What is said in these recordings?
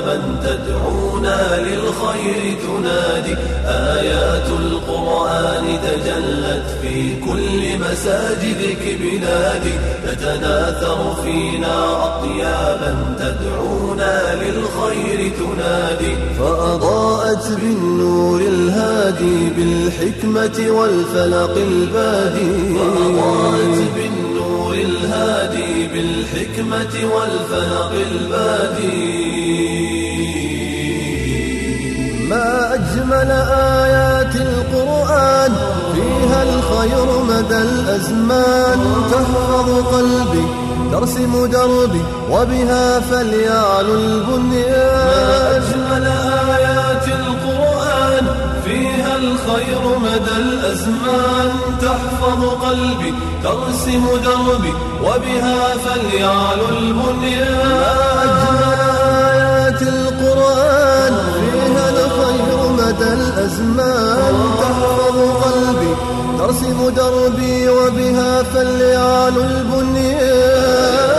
أطيابا تدعونا للخير تنادي. آيات القرآن تجلت في كل مساجدك بلادي، تتناثر فينا أطيابا تدعونا للخير تنادي. فأضاءت بالنور الهادي بالحكمة والفلق البادي، فأضاءت بالنور الهادي بالحكمة والفلق البادي. ما أجمل آيات القرآن فيها الخير مدى الأزمان، تحفظ قلبي ترسم دربي وبها فليعلو البنيان. ما أجمل آيات القرآن فيها الخير مدى الأزمان، تحفظ قلبي ترسم دربي وبها فليعلو البنيان. ما أجمل آيات القرآن فيها الخير مدى الأزمان، تحفظ قلبي ترسم دربي وبها فليعلو البنيان.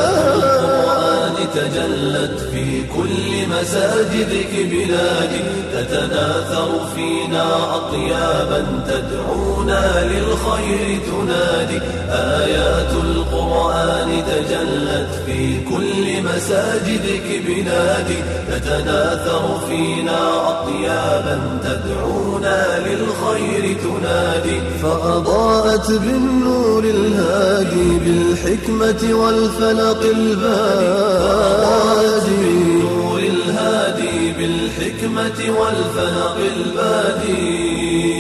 تجلت في كل مساجدك بلادي، تتناثر فينا أطيابا تدعونا للخير تنادي. آيات القرآن تجلت في كل مساجدك بلادي، تتناثر فينا أطيابا تدعونا للخير تنادي. فأضاءت بالنور الهادي بالحكمة والفلق البادي، بالنور الهادي بالحكمة والفلق البادي.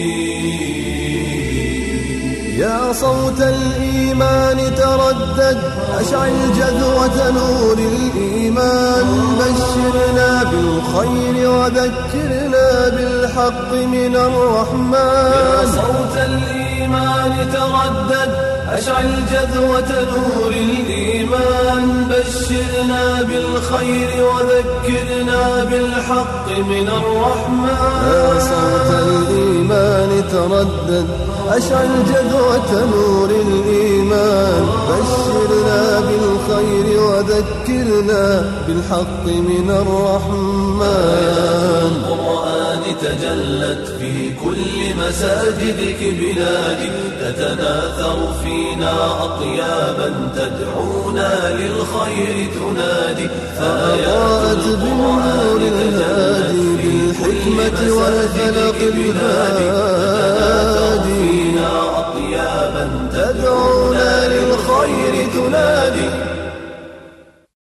يا صوت الإيمان تردد، أشعل جذوة نور الإيمان، بشرنا بالخير وذكرنا بالحق من الرحمن. يا صوت الإيمان تردد، أشعل جذوة نور الإيمان، بشرنا بالخير وذكرنا بالحق من الرحمن. يا صوت الإيمان تردد، أشعل جذوة نور الإيمان، بشرنا بالخير وذكرنا بالحق من الرحمن. القرآن تجلت في كل مساجدك بلادي، تتناثر فينا أطيابا تدعونا للخير تنادي. فأضاءت بالنور الهادي بالحكمة والفلق البادي، فينا أطيابا تدعونا للخير تنادي.